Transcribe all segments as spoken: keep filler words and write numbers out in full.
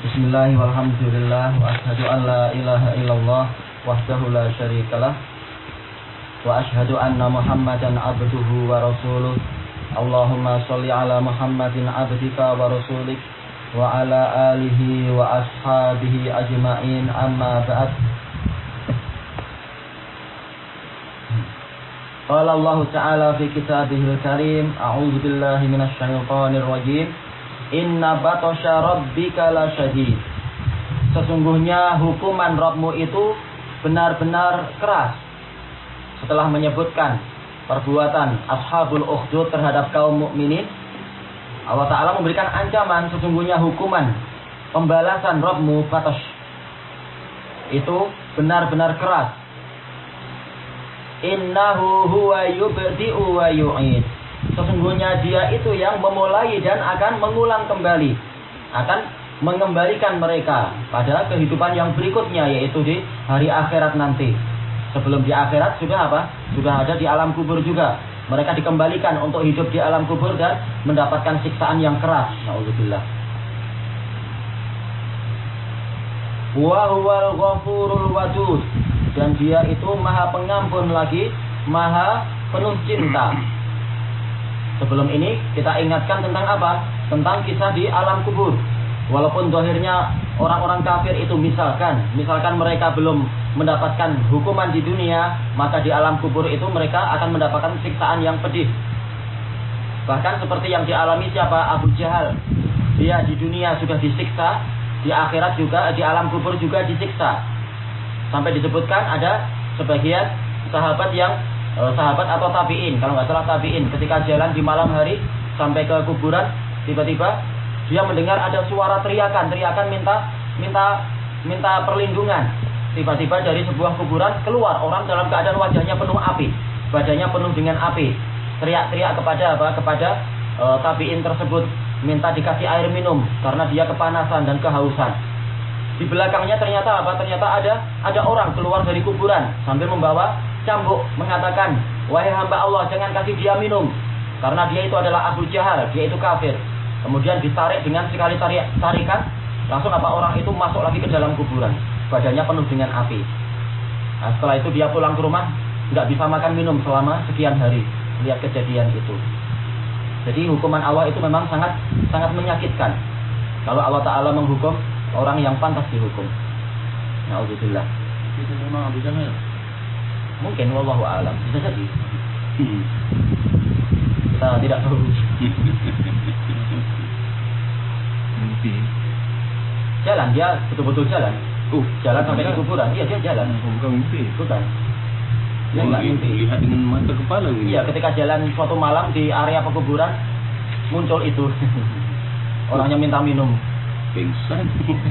Bismillah walhamdulillah wa asyhadu an la ilaha illallah wahdahu la syarikalah wa asyhadu anna Muhammadan abduhu wa rasuluh. Allahumma sholli ala Muhammadin abdika wa rasulik wa ala alihi wa ashabihi ajma'in, amma ba'd. Qala Allah Ta'ala fi kitabihil karim, a'udzu billahi minasy syaithanir rajim. Inna batasya rabbika lasyadid. Sesungguhnya hukuman Rabbmu itu benar-benar keras. Setelah menyebutkan perbuatan ashabul ukhdud terhadap kaum mukminin, Allah Ta'ala memberikan ancaman, sesungguhnya hukuman pembalasan Rabbmu batas itu benar-benar keras. Innahu huwa yubdi'u wa yu'id. Sesungguhnya dia itu yang memulai dan akan mengulang kembali, akan mengembalikan mereka pada kehidupan yang berikutnya, yaitu di hari akhirat nanti. Sebelum di akhirat sudah apa? Sudah ada di alam kubur juga. Mereka dikembalikan untuk hidup di alam kubur dan mendapatkan siksaan yang keras. Na'udzubillah. Wa huwal ghafurul wadud. Dan dia itu maha pengampun lagi, maha penuh cinta. Sebelum ini kita ingatkan tentang apa? Tentang kisah di alam kubur. Walaupun zahirnya orang-orang kafir itu misalkan, misalkan mereka belum mendapatkan hukuman di dunia, maka di alam kubur itu mereka akan mendapatkan siksaan yang pedih. Bahkan seperti yang dialami siapa? Abu Jahal. Dia di dunia sudah disiksa, di akhirat juga, di alam kubur juga disiksa. Sampai disebutkan ada sebagian sahabat yang sahabat atau tabi'in, kalau nggak salah tabi'in, ketika jalan di malam hari sampai ke kuburan, tiba-tiba dia mendengar ada suara teriakan, teriakan minta minta minta perlindungan. Tiba-tiba dari sebuah kuburan keluar orang dalam keadaan wajahnya penuh api, badannya penuh dengan api, teriak-teriak kepada apa? Kepada e, tabi'in tersebut, minta dikasih air minum karena dia kepanasan dan kehausan. Di belakangnya ternyata apa? Ternyata ada ada orang keluar dari kuburan sambil membawa cambuk, mengatakan, wahai hamba Allah, jangan kasih dia minum, karena dia itu adalah Abu Jahal, dia itu kafir. Kemudian ditarik dengan sekali tarik, tarikan, langsung apa? Orang itu masuk lagi ke dalam kuburan, badannya penuh dengan api. Nah, setelah itu dia pulang ke rumah, nggak bisa makan minum selama sekian hari. Lihat kejadian itu. Jadi hukuman Allah itu memang sangat sangat menyakitkan. Kalau Allah Ta'ala menghukum orang yang pantas dihukum. Na'udzubillah. Itu memang Abu Jahal. Mungkin, wallahu a'lam, bisa jadi. Kita tidak tahu. Mimpi. Jalan, dia betul-betul jalan. Oh, jalan sampai ke kuburan. Iya, dia jalan. Oh, bukan mimpi. Bukan. Dia Oh, enggak mimpi. Lihat dengan mata kepala gitu. Iya, ketika jalan suatu malam di area pekuburan, muncul itu. Orangnya minta minum. Pingsan.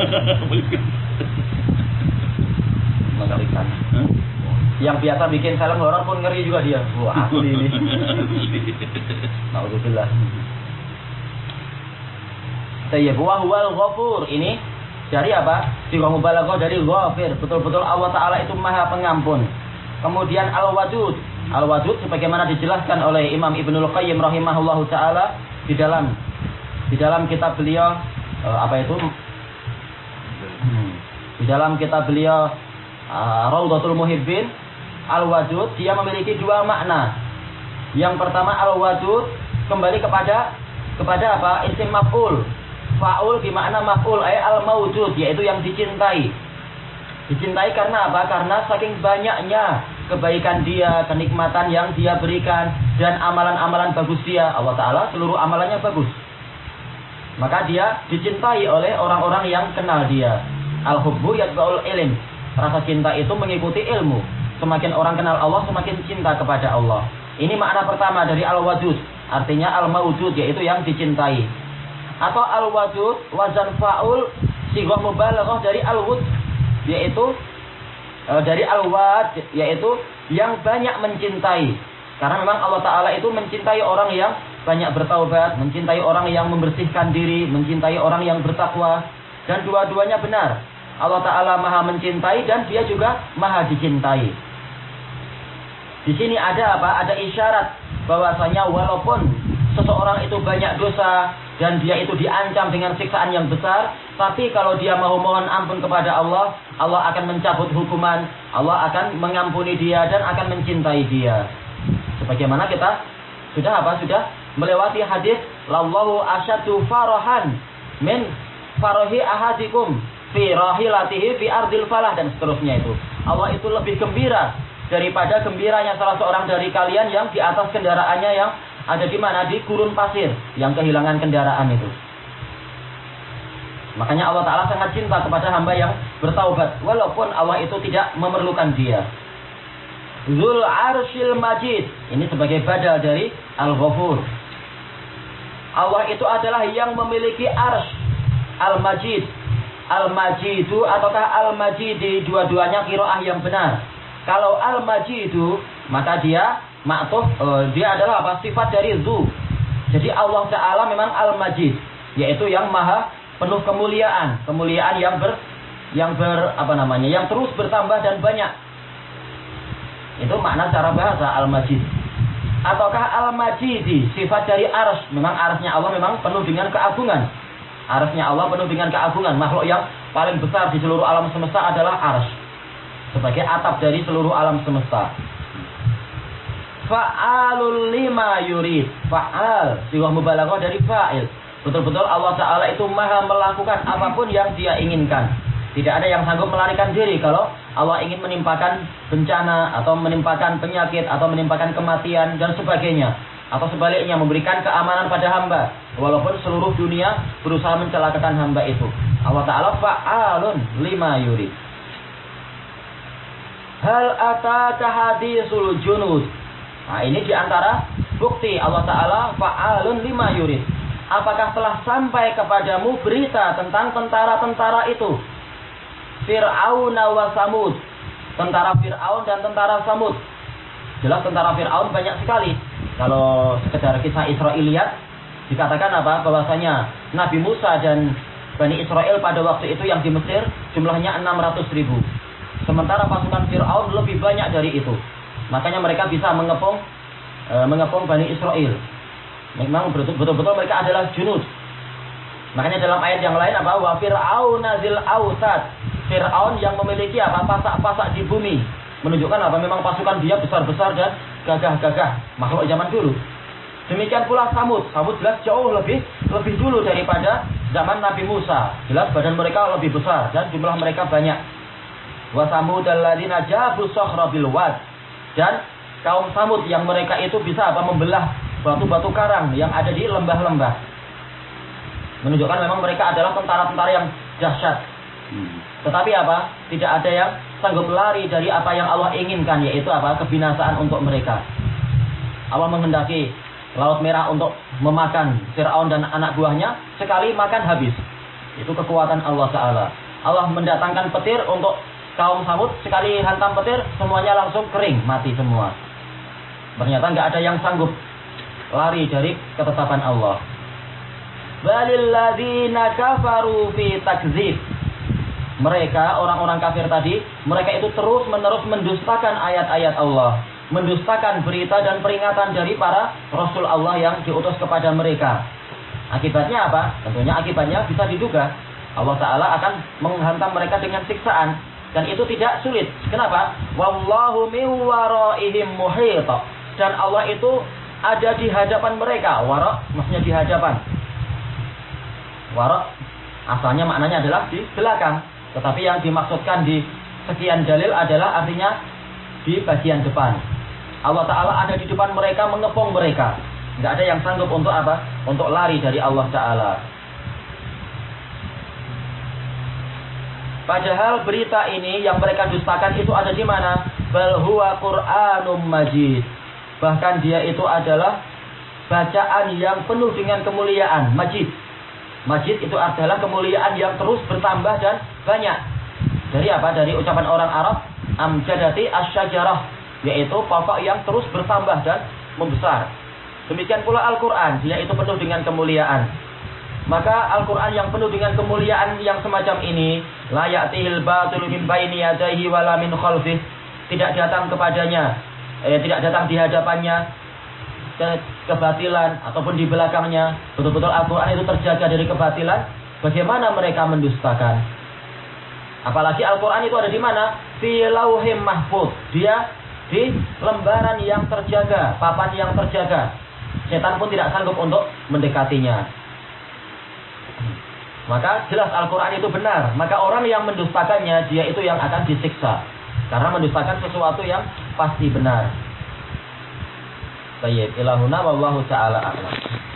Mengerikan. Huh? Yang biasa bikin film horor pun ngeri juga dia. Wah, asli ini. Na'udzubillah. Tayyib wa huwal ghafur. Ini dari apa? Sighah mubalaghah dari ghafir. Betul-betul Allah Ta'ala itu Maha Pengampun. Kemudian al-wadud. Al-wadud sebagaimana dijelaskan oleh Imam Ibnul Qayyim rahimahullahu taala di dalam di dalam kitab beliau uh, apa itu? Hmm. Di dalam kitab beliau uh, Raudhatul Muhibbin. Al-wadud dia memiliki dua makna. Yang pertama al-wadud kembali kepada kepada apa? Isim maf'ul. Fa'ul bermakna maf'ul ay al-mawjud, yaitu yang dicintai. Dicintai karena apa? Karena saking banyaknya kebaikan dia, kenikmatan yang dia berikan dan amalan-amalan bagus dia. Allah Ta'ala seluruh amalannya bagus. Maka dia dicintai oleh orang-orang yang kenal dia. Al-hubbu yatba'ul ilm. Rasa cinta itu mengikuti ilmu. Semakin orang kenal Allah, semakin cinta kepada Allah. Ini makna pertama dari al-wadud. Artinya al-mawjud, yaitu yang dicintai. Atau al-wadud, wazan fa'ul, sighah mubalaghah dari al-wud, yaitu e, dari al-wad, yaitu yang banyak mencintai. Karena memang Allah Ta'ala itu mencintai orang yang banyak bertaubat, mencintai orang yang membersihkan diri, mencintai orang yang bertakwa. Dan dua-duanya benar. Allah Ta'ala maha mencintai dan dia juga maha dicintai. Di sini ada apa? Ada isyarat bahwasanya walaupun seseorang itu banyak dosa dan dia itu diancam dengan siksaan yang besar, tapi kalau dia mau mohon ampun kepada Allah, Allah akan mencabut hukuman, Allah akan mengampuni dia dan akan mencintai dia. Sebagaimana kita sudah apa? Sudah melewati hadis lallahu asyaddu farahan min farahi ahadikum fi rahilatihi fi ardil falah dan seterusnya itu. Allah itu lebih gembira daripada gembiranya salah seorang dari kalian yang di atas kendaraannya yang ada di mana? Di gurun pasir yang kehilangan kendaraan itu. Makanya Allah Ta'ala sangat cinta kepada hamba yang bertaubat, walaupun Allah itu tidak memerlukan dia. Dzul Arsyil Majid, ini sebagai badal dari Al-Ghafur. Allah itu adalah yang memiliki arsy, Al-Majid. Al-Majidu ataukah Al-Majidi, dua-duanya qiraah yang benar. Kalau Al-Majidu maka dia maktuf, uh, dia adalah apa? Sifat dari Zu. Jadi Allah Ta'ala memang Al-Majid, yaitu yang maha penuh kemuliaan, kemuliaan yang ber yang ber apa namanya? yang terus bertambah dan banyak. Itu makna cara bahasa Al-Majid. Ataukah Al-Majidi, sifat dari Arsy, memang arsy-nya Allah memang penuh dengan keagungan. Arsy-nya Allah penuh dengan keagungan. Makhluk yang paling besar di seluruh alam semesta adalah arsy, sebagai atap dari seluruh alam semesta. Fa'alul lima yurid. Fa'al, siwah mubalaghah dari fa'il. Betul-betul Allah Ta'ala itu maha melakukan apapun yang dia inginkan. Tidak ada yang sanggup melarikan diri kalau Allah ingin menimpakan bencana, atau menimpakan penyakit, atau menimpakan kematian, dan sebagainya. Atau sebaliknya memberikan keamanan pada hamba, walaupun seluruh dunia berusaha mencelakakan hamba itu. Allah Ta'ala fa'alun lima yurid. Hal ataka hadisul junud. Nah, ini diantara bukti Allah Ta'ala fa'alun lima yurid. Apakah telah sampai kepadamu berita tentang tentara-tentara itu? Fir'aun wa Samud. Tentara Fir'aun dan tentara Samud. Jelas tentara Fir'aun banyak sekali. Kalau sekedar kisah Israiliyat, dikatakan apa? Bahwasanya Nabi Musa dan Bani Israel pada waktu itu yang di Mesir jumlahnya enam ratus ribu. Sementara pasukan Fir'aun lebih banyak dari itu. Makanya mereka bisa mengepung e, mengepung Bani Israel. Memang betul-betul mereka adalah junud. Makanya dalam ayat yang lain apa? Wa Fir'aun nazil autad. Fir'aun yang memiliki apa? Pasak-pasak di bumi. Menunjukkan apa? Memang pasukan dia besar-besar dan gagah-gagah. Makhluk zaman dulu. Demikian pula Samud. Samud jelas jauh lebih lebih dulu daripada zaman Nabi Musa. Jelas badan mereka lebih besar dan jumlah mereka banyak. Wa Samud alladzina jabu sakhra bil wad. Dan kaum Samud yang mereka itu bisa apa? Membelah batu-batu karang yang ada di lembah-lembah. Menunjukkan memang mereka adalah tentara-tentara yang dahsyat. Hmm. Tetapi apa? Tidak ada yang sanggup lari dari apa yang Allah inginkan, yaitu apa? Kebinasaan untuk mereka. Allah menghendaki Laut Merah untuk memakan Fir'aun dan anak buahnya, sekali makan habis. Itu kekuatan Allah Ta'ala. Allah mendatangkan petir untuk kaum Samud, sekali hantam petir, semuanya langsung kering, mati semua. Ternyata nggak ada yang sanggup lari dari ketetapan Allah. Balil ladzina kafaru fi takdzib. Mereka, orang-orang kafir tadi, mereka itu terus-menerus mendustakan ayat-ayat Allah, mendustakan berita dan peringatan dari para Rasul Allah yang diutus kepada mereka. Akibatnya apa? Tentunya akibatnya bisa diduga. Allah Ta'ala akan menghantam mereka dengan siksaan. Dan itu tidak sulit. Kenapa? Wallahu min waraihim muhit. Dan Allah itu ada di hadapan mereka. Wara, maksudnya di hadapan. Wara, asalnya maknanya adalah di belakang. Tetapi yang dimaksudkan di sekian dalil adalah artinya di bagian depan. Allah Ta'ala ada di depan mereka, mengepung mereka. Tidak ada yang sanggup untuk apa? Untuk lari dari Allah Ta'ala. Padahal berita ini yang mereka dustakan itu ada di mana? Bal huwa Qur'anum Majid. Bahkan dia itu adalah bacaan yang penuh dengan kemuliaan. Majid. Majid itu adalah kemuliaan yang terus bertambah dan banyak. Dari apa? Dari ucapan orang Arab, amjadati asyajarah, yaitu pokok yang terus bertambah dan membesar. Demikian pula Al-Quran, dia itu penuh dengan kemuliaan. Maka Al-Quran yang penuh dengan kemuliaan yang semacam ini, la ya'tihil batilu min baini yadayhi wala min khalfih, tidak datang kepadanya, eh, tidak datang di hadapannya, kebatilan ataupun di belakangnya betul-betul Al-Quran itu terjaga dari kebatilan, bagaimana mereka mendustakan? Apalagi Al-Quran itu ada di mana? Fi lauhim mahfuz. Dia di lembaran yang terjaga, papan yang terjaga. Setan pun tidak sanggup untuk mendekatinya. Maka jelas Al-Quran itu benar. Maka orang yang mendustakannya, dia itu yang akan disiksa. Karena mendustakan sesuatu yang pasti benar. Baik, ilahuna wallahu ta'ala a'lam.